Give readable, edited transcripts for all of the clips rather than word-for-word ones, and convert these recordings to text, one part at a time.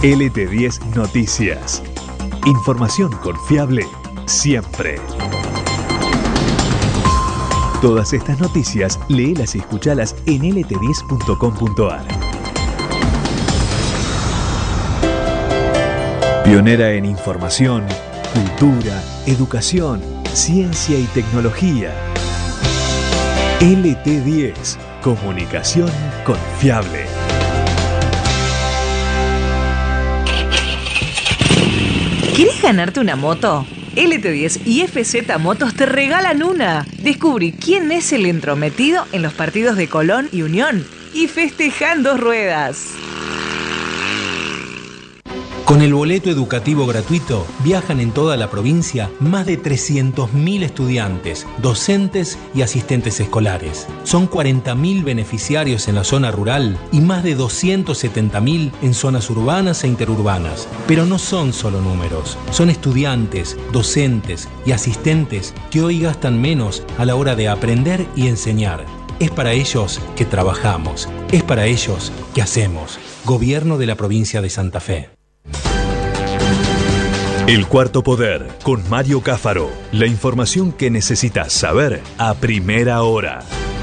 LT10 Noticias. Información confiable siempre. Todas estas noticias, léelas y escuchalas en lt10.com.ar. Pionera en información, cultura, educación, ciencia y tecnología. LT10, comunicación confiable. ¿Querés ganarte una moto? LT10 y FZ Motos te regalan una. Descubrí quién es el entrometido en los partidos de Colón y Unión y festejan 2 ruedas. Con el boleto educativo gratuito viajan en toda la provincia más de 300.000 estudiantes, docentes y asistentes escolares. Son 40.000 beneficiarios en la zona rural y más de 270.000 en zonas urbanas e interurbanas. Pero no son solo números, son estudiantes, docentes y asistentes que hoy gastan menos a la hora de aprender y enseñar. Es para ellos que trabajamos, es para ellos que hacemos. Gobierno de la provincia de Santa Fe. El Cuarto Poder, con Mario Cáfaro. La información que necesitas saber a primera hora.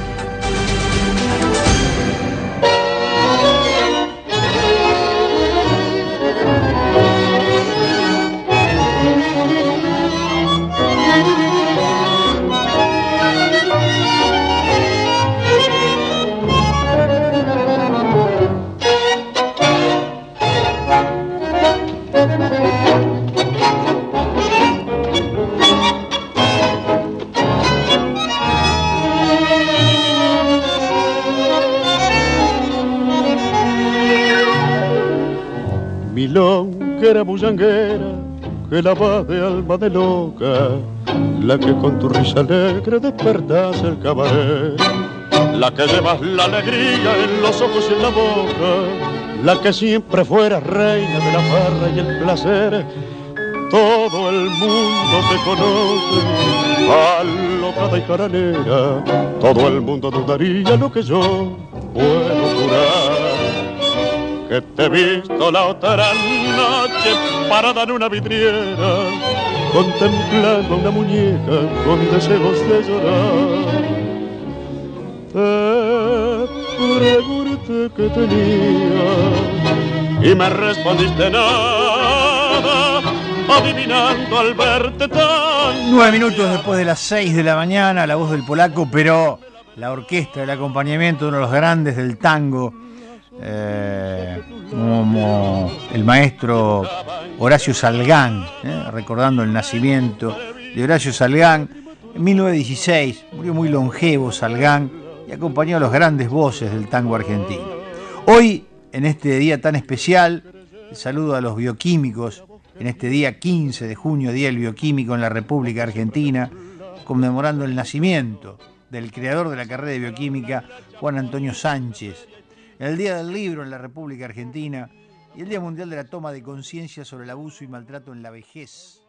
Milonguera bullanguera, que la va de alma de loca, la que con tu risa alegre despertas el cabaret, la que llevas la alegría en los ojos y en la boca, la que siempre fuera reina de la farra y el placer. Todo el mundo te conoce, alocada y jaranera, todo el mundo dudaría lo que yo puedo jurar. Que te he visto la otra noche parada en una vidriera, contemplando una muñeca con deseos de llorar. Te pregunté qué tenía y me respondiste nada, adivinando al verte tan... 9 minutos después de las 6 de la mañana, la voz del polaco, pero la orquesta, el acompañamiento de uno de los grandes del tango, como el maestro Horacio Salgán, recordando el nacimiento de Horacio Salgán en 1916, murió muy longevo Salgán y acompañó a los grandes voces del tango argentino. Hoy, en este día tan especial, el saludo a los bioquímicos, en este día 15 de junio, Día del Bioquímico en la República Argentina, conmemorando el nacimiento del creador de la carrera de bioquímica, Juan Antonio Sánchez, el Día del Libro en la República Argentina y el Día Mundial de la Toma de Conciencia sobre el Abuso y Maltrato en la Vejez.